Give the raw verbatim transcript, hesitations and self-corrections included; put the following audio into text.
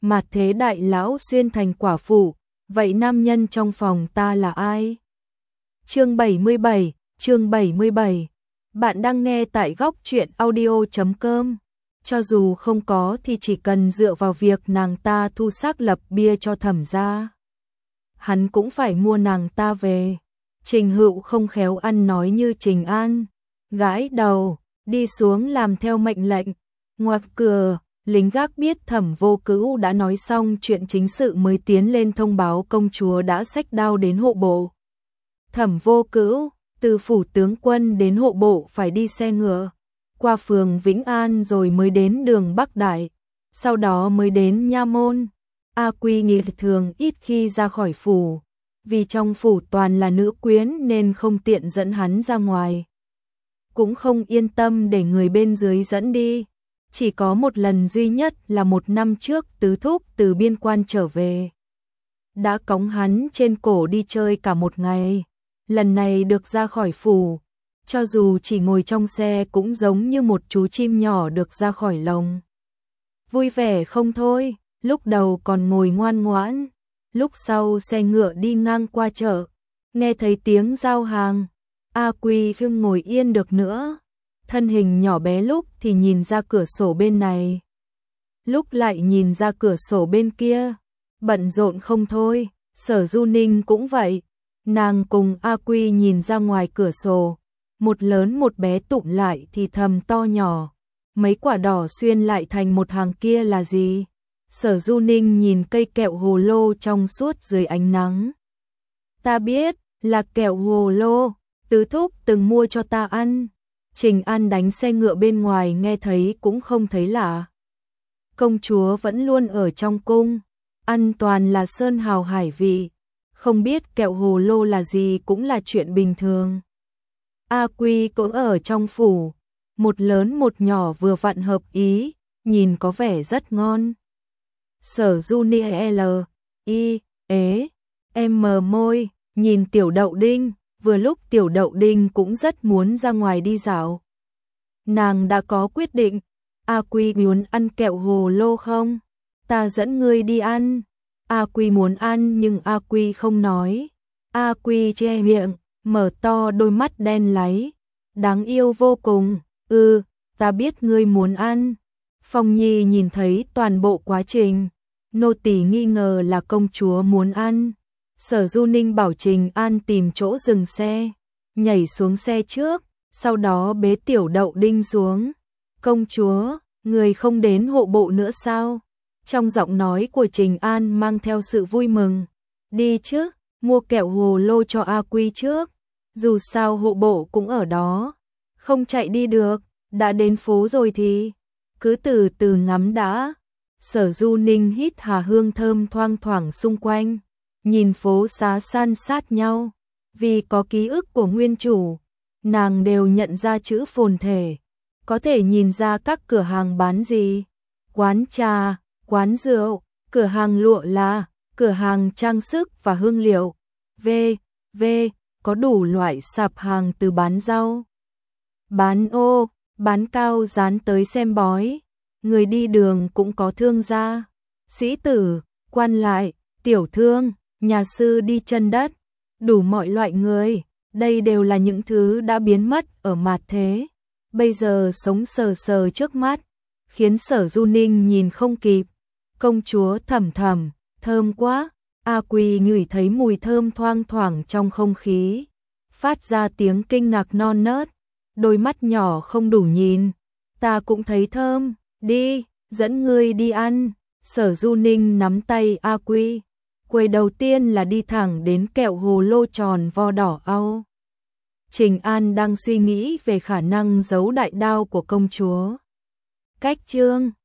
mà thế đại lão xuyên thành quả phụ, vậy nam nhân trong phòng ta là ai? Chương bảy mươi bảy, chương bảy mươi bảy. Bạn đang nghe tại góc truyện audio chấm com. Cho dù không có thì chỉ cần dựa vào việc nàng ta thu xác lập bia cho Thẩm gia, hắn cũng phải mua nàng ta về. Trình Hựu không khéo ăn nói như Trình An, gãi đầu, đi xuống làm theo mệnh lệnh. Ngoặc cửa, lính gác biết Thẩm Vô Cữu đã nói xong chuyện chính sự mới tiến lên thông báo công chúa đã xách đao đến hộ bộ. Thẩm Vô Cữu, từ phủ tướng quân đến hộ bộ phải đi xe ngựa, qua phường Vĩnh An rồi mới đến đường Bắc Đại, sau đó mới đến Nha Môn. A Quy Nghi thường ít khi ra khỏi phủ, vì trong phủ toàn là nữ quyến nên không tiện dẫn hắn ra ngoài. Cũng không yên tâm để người bên dưới dẫn đi. Chỉ có một lần duy nhất là một năm trước tứ thúc từ biên quan trở về, đã cõng hắn trên cổ đi chơi cả một ngày. Lần này được ra khỏi phủ, cho dù chỉ ngồi trong xe cũng giống như một chú chim nhỏ được ra khỏi lồng. Vui vẻ không thôi, lúc đầu còn ngồi ngoan ngoãn, lúc sau xe ngựa đi ngang qua chợ, nghe thấy tiếng giao hàng, A Quy không ngồi yên được nữa. Thân hình nhỏ bé lúc thì nhìn ra cửa sổ bên này, lúc lại nhìn ra cửa sổ bên kia, bận rộn không thôi. Sở Du Ninh cũng vậy, nàng cùng A Quy nhìn ra ngoài cửa sổ, một lớn một bé tụm lại thì thầm to nhỏ, mấy quả đỏ xuyên lại thành một hàng kia là gì? Sở Du Ninh nhìn cây kẹo hồ lô trong suốt dưới ánh nắng. Ta biết, là kẹo hồ lô, tứ thúc từng mua cho ta ăn. Trình An đánh xe ngựa bên ngoài nghe thấy cũng không thấy lạ. Công chúa vẫn luôn ở trong cung, ăn toàn là sơn hào hải vị, không biết kẹo hồ lô là gì cũng là chuyện bình thường. A Quy cũng ở trong phủ, một lớn một nhỏ vừa vặn hợp ý, nhìn có vẻ rất ngon. Sở Du Ni L, I, ế, em mờ môi, nhìn Tiểu Đậu Đinh. Vừa lúc Tiểu Đậu Đinh cũng rất muốn ra ngoài đi dạo. Nàng đã có quyết định. A Quy muốn ăn kẹo hồ lô không? Ta dẫn ngươi đi ăn. A Quy muốn ăn nhưng A Quy không nói. A Quy che miệng, mở to đôi mắt đen láy, đáng yêu vô cùng. Ừ, ta biết ngươi muốn ăn. Phong Nhi nhìn thấy toàn bộ quá trình, nô tỳ nghi ngờ là công chúa muốn ăn. Sở Du Ninh bảo Trình An tìm chỗ dừng xe, nhảy xuống xe trước, sau đó bế Tiểu Đậu Đinh xuống. Công chúa, người không đến hộ bộ nữa sao? Trong giọng nói của Trình An mang theo sự vui mừng. Đi chứ, mua kẹo hồ lô cho A Quy trước, dù sao hộ bộ cũng ở đó. Không chạy đi được, đã đến phố rồi thì cứ từ từ ngắm đã. Sở Du Ninh hít hà hương thơm thoang thoảng xung quanh, nhìn phố xá san sát nhau. Vì có ký ức của nguyên chủ, nàng đều nhận ra chữ phồn thể, có thể nhìn ra các cửa hàng bán gì: quán trà, quán rượu, cửa hàng lụa là, cửa hàng trang sức và hương liệu. V, V, có đủ loại sạp hàng từ bán rau, bán ô, bán cao dán tới xem bói. Người đi đường cũng có thương gia, sĩ tử, quan lại, tiểu thương, nhà sư đi chân đất, đủ mọi loại người. Đây đều là những thứ đã biến mất ở mạt thế, bây giờ sống sờ sờ trước mắt, khiến Sở Du Ninh nhìn không kịp. Công chúa Thẩm Thẩm, thơm quá. A Quy ngửi thấy mùi thơm thoang thoảng trong không khí, phát ra tiếng kinh ngạc non nớt, đôi mắt nhỏ không đủ nhìn. Ta cũng thấy thơm, đi, dẫn ngươi đi ăn. Sở Du Ninh nắm tay A Quy, quầy đầu tiên là đi thẳng đến kẹo hồ lô tròn vo đỏ au. Trình An đang suy nghĩ về khả năng giấu đại đao của công chúa. Cách chương